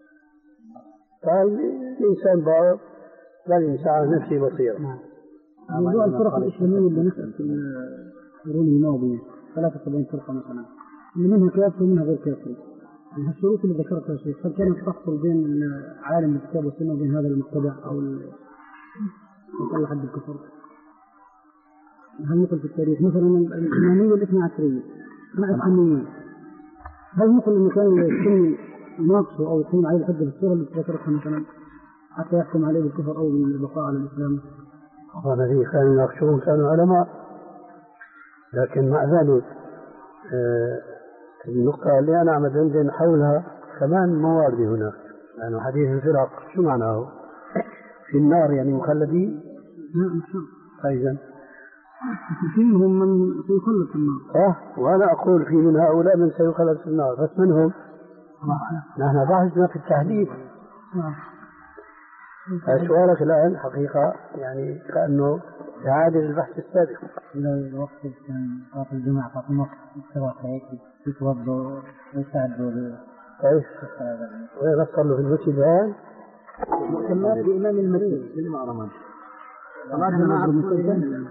فالإنسان بقى لازم يسعى نفسه بصيرة. موضوع الفرق الإسلامية اللي نشأت في القرون الماضية ثلاثة وسبعين فرقة مثلا، منها كافر ومنها غير كافر، يعني الشروط اللي ذكرتها شيخ هل كانت تحصل بين عالم الكتاب والسنة وبين هذا المتبع أو يصل حد الكفر؟ هل نقل في التاريخ مثلا الإمامية الاثنى عشرية مع السنيين، هل نقل إنه كان السني يناقشه أو يقيم عليه الحجة بالصورة اللي ذكرتها مثلا حتى يحكم عليه بالكفر أو بالبقاء على الإسلام؟ هذا ذي كانوا يناقشون كانوا علماء، لكن مع ذلك آه النقطة اللي أنا عم أدندن حولها كمان موارد هناك، لأنه يعني حديث الفرق شو معناه؟ في النار يعني مخلدين؟ نعم. أيضا فيهم من سيخلد في النار. أه وأنا أقول في من هؤلاء من سيخلد في النار، بس منهم نحن بحثنا في التحديد. سؤالك الآن حقيقة يعني كأنه إعادة البحث السابق. لو وقت كان صلاة الجمعة فاطمة وقت الصلاة هيك يتوضوا ويستعدوا ل. كيف؟ وين نصلوا في المسجد الآن؟ مؤتمرات لإمام المسجد للإمام رمضان. صلاة الجمعة مسجد.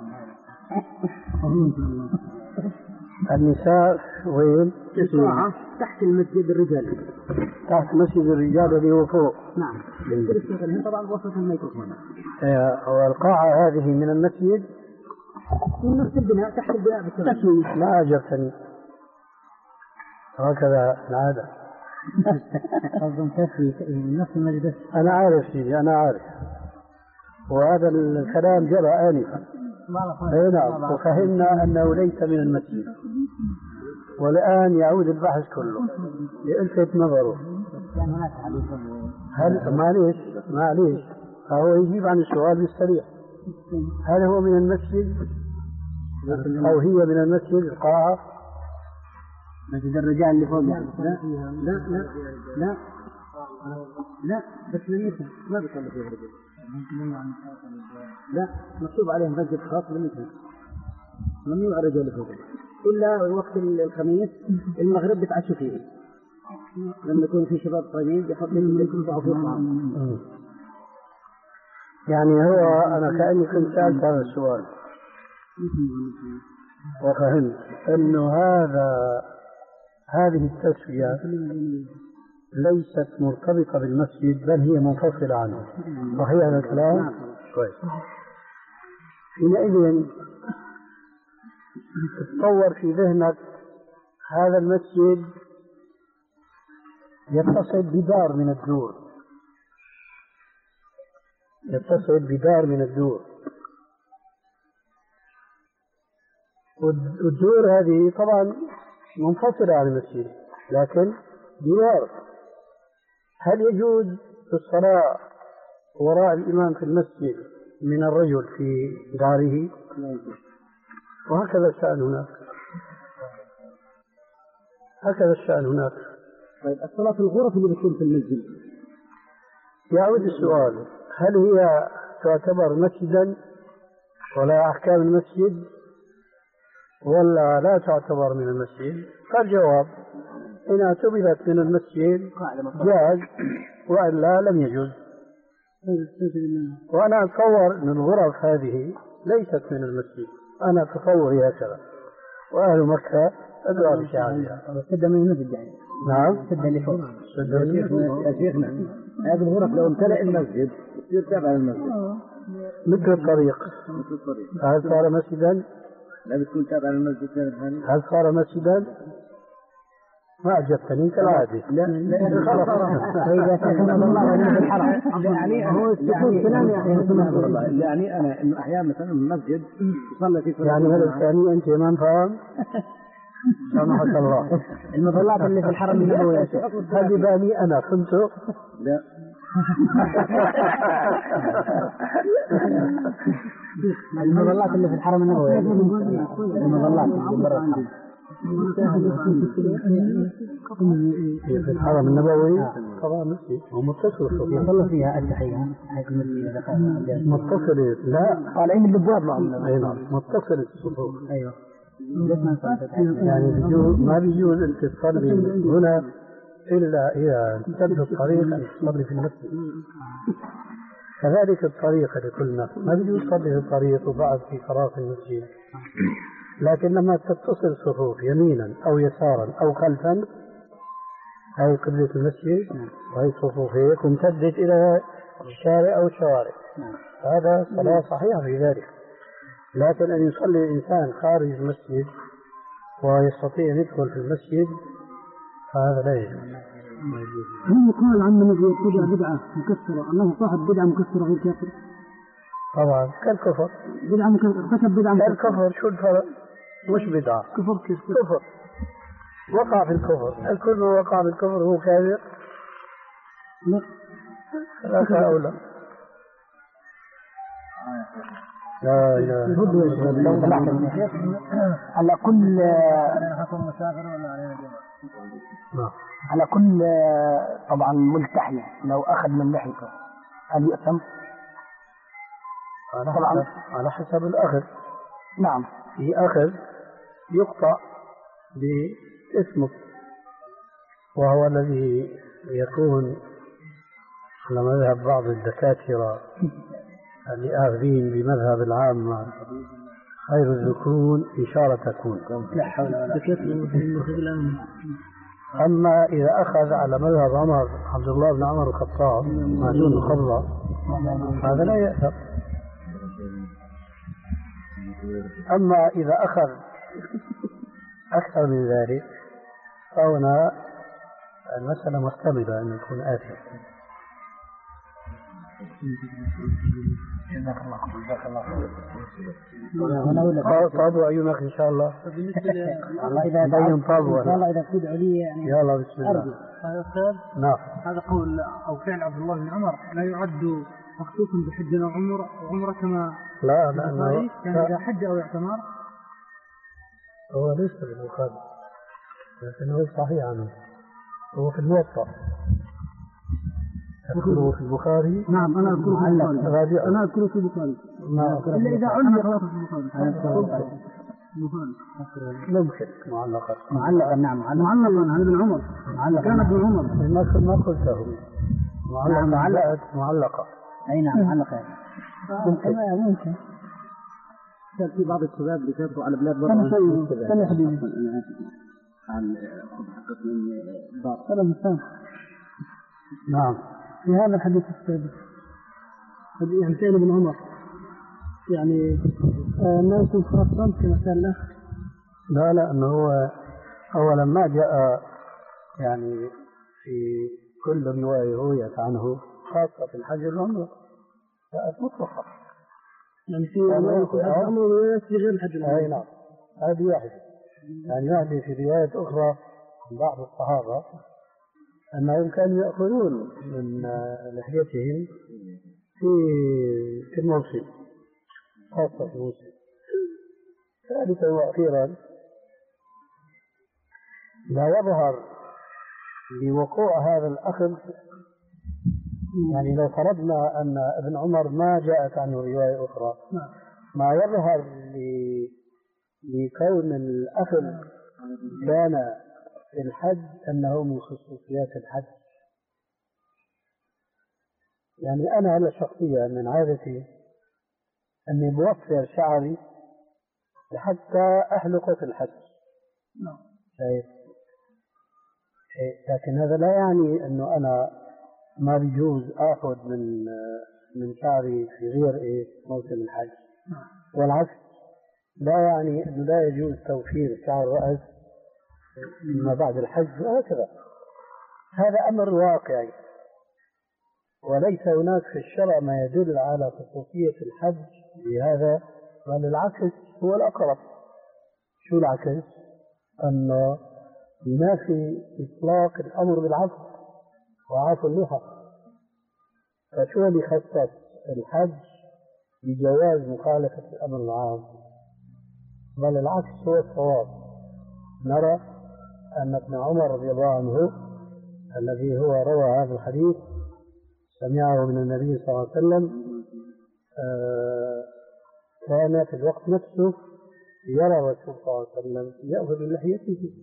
النساء وين؟ تحت المسجد الرجال. تحت مسجد الرجال اللي هو فوق. نعم. طبعا وسط الميكروفون. والقاعة هذه من المسجد؟ من نفس البناء تحت البناء بالتسوية. ما أعجبتني هكذا العادة. قصدهم تسوية نفس المجلس. أنا عارف سيدي أنا عارف، وهذا الكلام جرى آنفا. نعم، وفهمنا أنه ليس من المسجد، والآن يعود البحث كله يلفت نظره. هل معليش معليش فهو يجيب عن السؤال بالسريع، هل هو من المسجد أو هي من المسجد القاعة؟ مسجد الرجال اللي فوق يعني. لا لا لا لا لا بس للنساء ما بيصلي فيه الرجال. لا مكتوب عليه مسجد خاص للنساء، ممنوع الرجال اللي فوق إلا وقت الخميس المغرب بتعشوا فيه، لما يكون في شباب طيبين يحط لهم يكون فيه طعام. يعني هو أنا كأني كنت سألت هذا السؤال وفهمت أنه هذا هذه التسوية ليست مرتبطة بالمسجد بل هي منفصلة عنه. صحيح هذا الكلام؟ كويس. حينئذ تتصور في ذهنك هذا المسجد يتصل بدار من الدور، يتصل بدار من الدور، والدور هذه طبعا منفصلة عن المسجد لكن جوار. هل يجوز الصلاة وراء الإمام في المسجد من الرجل في داره؟ وهكذا الشأن هناك، هكذا الشأن هناك. طيب الصلاة في الغرف اللي بتكون في المسجد، يعود السؤال هل هي تعتبر مسجدا ولا أحكام المسجد ولا لا تعتبر من المسجد؟ فالجواب إن اعتبرت من المسجد جاز وإلا لم يجوز. وأنا أتصور أن الغرف هذه ليست من المسجد، أنا تصوري هكذا، وأهل مكة أدرى بشعرها. سد من المسجد يعني. نعم، سد اللي فوق. سد يا شيخنا هذه الغرف لو امتلأ المسجد يصير تابع للمسجد مثل الطريق. مثل الطريق. هل صار مسجدا؟ لا بتكون تابع للمسجد ثاني. هل صار مسجدا؟ ما أعجبتني كالعادة. لا لا خلاص. إذا كان الله في الحرم يعني هو السكوت كلام يعني يعني أنا إنه أحيانا مثلا المسجد يصلي في يعني هذا الثاني أنت ما فاهم؟ سامحك الله. المظلات اللي في الحرم النبوي يا شيخ هذه باني أنا فهمته؟ لا. المظلات اللي في الحرم النبوي، المظلات اللي برا الحرم في الحرم النبوي طبعا مسجد ومتصل يصلى فيها التحية حيث المسجد متصل. لا طالعين من الابواب معهم. اي نعم متصل الصفوف. ايوه يعني بيجوز ما بيجوز انت تصلي هنا الا اذا امتد الطريق ان تصلي في المسجد. كذلك الطريق لكل نفس ما بيجوز تصلي في الطريق وبعد في فراغ المسجد. لكن لما تتصل صفوف يمينا أو يسارا أو خلفا هاي قبلة المسجد وهي صفوف هيك وامتدت إلى الشارع أو الشوارع، هذا صلاة صحيحة في ذلك. لكن أن يصلي الإنسان خارج المسجد ويستطيع أن يدخل في المسجد فهذا لا يجوز. هم يقال عن من يبتدع بدعة مكسرة أنه صاحب بدعة مكسرة غير كافر؟ طبعا كالكفر. بدعة مكسرة ارتكب بدعة مكسرة. كالكفر. شو الفرق؟ مش بدعة، كفر كيف؟ كفر وقع في الكفر. الكل من وقع في الكفر هو كافر؟ لا لا أو لا لا لا على كل على كل طبعا ملتحية لو أخذ من لحيته هل يأثم؟ على حسب على حسب الأخذ. نعم في أخذ يقطع باسمه وهو الذي يكون على مذهب بعض الدكاترة اللي آخذين بمذهب العامة خير الذكون إشارة تكون. أما إذا أخذ على مذهب عمر عبد الله بن عمر الخطاب ما دون الخضة هذا لا يأثر. أما إذا أخذ أكثر من ذلك فهنا المسألة محتملة أن يكون آثم. جزاك الله جزاك الله خير. طابوا عيونك إن شاء الله. الله إذا بين طابوا إن شاء الله إذا تدعو لي يعني. يلا بسم الله. هذا أستاذ. نعم. هذا قول أو فعل عبد الله بن عمر لا يعد مخصوصا بحج أو عمر عمرة كما لا لا يعني إذا حج أو اعتمر. هو ليس بالبخاري لكنه صحيح عنه. هو في الموطأ. أذكره في البخاري. نعم أنا أذكره في البخاري. أنا أذكره في البخاري. إلا إذا علق خلاص في البخاري. ممكن معلقا. معلقا نعم معلقا عن ابن عمر. معلقا كان ابن عمر. ما ما قلته. معلقا معلقة معلقة. أي نعم معلقة. ممكن. ممكن. كان في بعض الشباب بيسافروا على بلاد برا. كان حبيبي. عن حقق من بعض. أنا مستمع. نعم. في هذا الحديث السابق حديث فعل ابن عمر يعني ما يكون خاصا كما قال الأخ. لا لا أنه هو أولا ما جاء يعني في كل رواية رويت عنه خاصة في الحج والعمرة جاءت مطلقة يعني في روايات في غير الحج والعمرة. أي نعم هذه واحدة. يعني واحدة في رواية أخرى من بعض الصحابة أنهم كانوا يأخذون من لحيتهم في في الموسم خاصة في الموسم. ثالثا وأخيرا لا يظهر لوقوع هذا الأخذ يعني لو فرضنا أن ابن عمر ما جاءت عنه رواية أخرى ما يظهر لكون الأخذ كان في الحج أنه من خصوصيات الحج. يعني أنا على شخصيا من عادتي أني بوفر شعري حتى أحلقه في الحج. شايف؟ لكن هذا لا يعني أنه أنا ما بيجوز أخذ من من شعري في غير إيه موسم الحج. والعكس لا يعني أنه لا يجوز توفير شعر رأس ما بعد الحج وهكذا. هذا أمر واقعي وليس هناك في الشرع ما يدل على خصوصية الحج بهذا بل العكس هو الأقرب. شو العكس؟ أنه ينافي إطلاق الأمر بالعفو وعفو اللحى. فشو اللي خصص الحج بجواز مخالفة الأمر العام؟ بل العكس هو الصواب. نرى أن ابن عمر رضي الله عنه الذي هو روى هذا الحديث سمعه من النبي صلى الله عليه وسلم آه كان في الوقت نفسه يرى الرسول صلى الله عليه وسلم يأخذ من لحيته.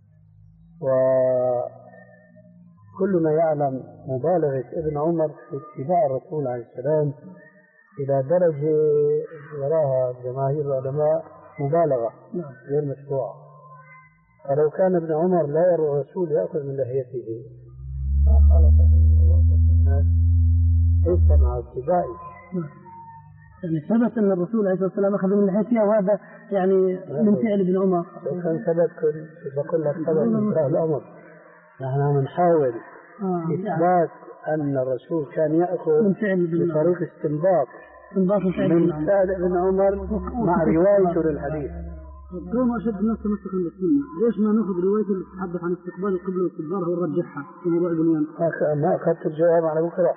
وكلنا يعلم مبالغة ابن عمر في اتباع الرسول عليه السلام إلى درجة يراها جماهير العلماء مبالغة غير مشروعة. فلو كان ابن عمر لا يرى الرسول يأخذ من لحيته ما خالف الناس كيف مع اتباعه. يعني ثبت أن الرسول عليه الصلاة والسلام أخذ من لحيته وهذا يعني من فعل ابن عمر. لو كان ثبت كل بقول لك ثبت من فعل الأمر. نحن بنحاول آه إثبات أن الرسول كان يأخذ من فعل ابن بطريق استنباط من فعل ابن عمر مع روايته للحديث. كما أشد الناس تمسكا بالسنة ليش ما نأخذ رواية اللي تتحدث عن استقبال القبلة واستدبارها ونرجحها في موضوع البنيان؟ ما أخذت الجواب على بكرة.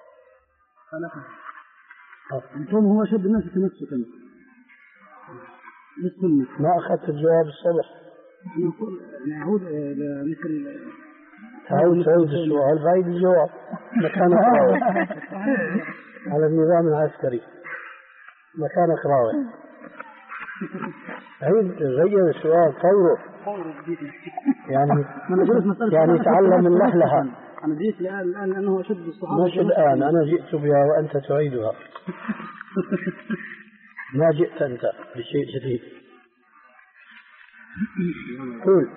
أنتم هو أشد الناس تمسكا بالسنة. ما أخذت الجواب الصبح. نعود لمثل تعود تعود السؤال بعيد الجواب مكان قراوي على النظام العسكري مكان قراوي. عيد غير السؤال فوره يعني يعني تعلم اللحلحة. أنا جئت الآن الآن لأنه أشد الصحابة. مش الآن أنا جئت بها وأنت تعيدها. ما جئت أنت بشيء جديد. قول.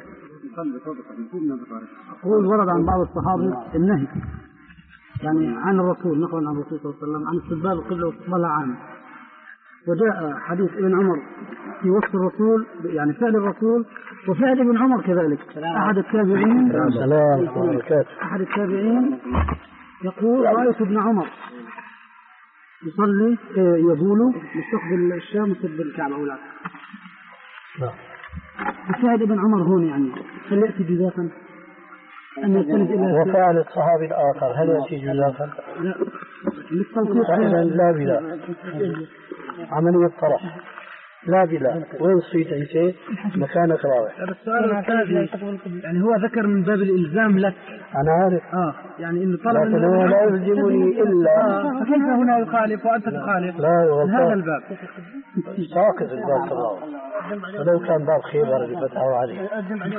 قول ورد عن بعض الصحابة النهي يعني عن الرسول نقلا عن الرسول صلى الله عليه وسلم عن استقبال القبلة واستقبالها عام. وجاء حديث ابن عمر في وصف الرسول يعني فعل الرسول وفعل ابن عمر كذلك. أحد التابعين أحد التابعين يقول رأيت ابن عمر يصلي يبول مستقبل الشام مستقبل الكعبة أو العكس. نعم. الشاهد ابن عمر هون يعني هل يأتي جزافا؟ أن يستند إلى وفعل الصحابي الآخر هل يأتي جزافا؟ لا للتوقيت فإذا لا بلا عملية طرح لا بلا وين صيت أنت مكانك راوح. السؤال الثاني يعني هو ذكر من باب الإلزام لك. أنا عارف آه يعني إن طلب لكن هو لا يلزمني إلا آه. فكيف هنا يخالف وأنت تخالف؟ لا يغلط هذا الباب ساقط الباب تبعه ولو كان باب خير ورد فتحه عليه.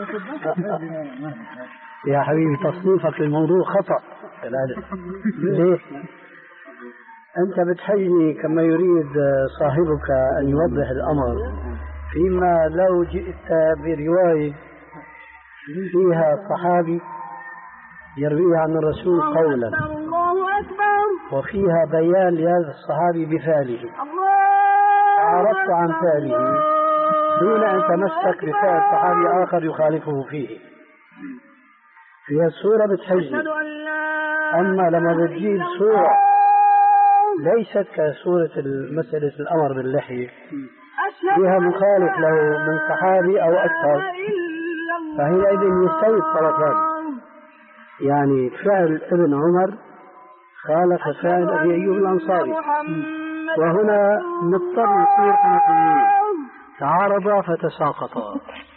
يا حبيبي تصنيفك للموضوع خطأ. ليه؟ أنت بتحيي كما يريد صاحبك أن يوضح الأمر، فيما لو جئت برواية فيها صحابي يروي عن الرسول قولا وفيها بيان لهذا الصحابي بفعله، عرفت عن فعله دون أن تمسك بفعل صحابي آخر يخالفه فيه، في الصورة بتحيي. أما لما بتجيب صورة ليست كصورة مسألة الأمر باللحية فيها مخالف له من صحابي أو أكثر، فحينئذ يستوي الطرفان. يعني فعل ابن عمر خالف فعل أبي أيوب الأنصاري، وهنا نضطر نصير حنفيين تعارضا فتساقطا.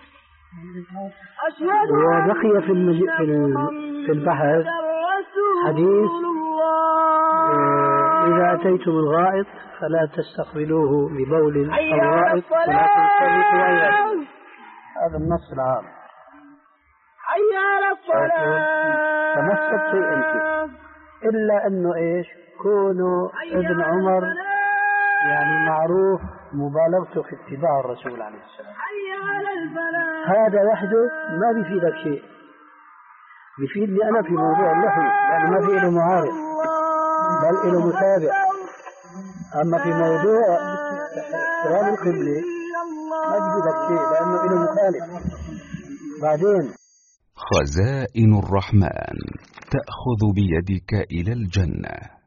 وبقي في المج... في البحث حديث إذا أتيتم الغائط فلا تستقبلوه ببول أو غائط ولكن تسلكوا أولا. هذا النص العام. تمسك في أنت إلا أنه إيش كونوا ابن عمر يعني معروف مبالغته في اتباع الرسول عليه السلام، هذا وحده ما بيفيدك شيء، بيفيدني أنا في موضوع اللحية لأنه ما في له معارض بل له متابع. أما في موضوع احترام القبلة ما بيفيدك شيء لأنه له مخالف. بعدين خزائن الرحمن تأخذ بيدك إلى الجنة.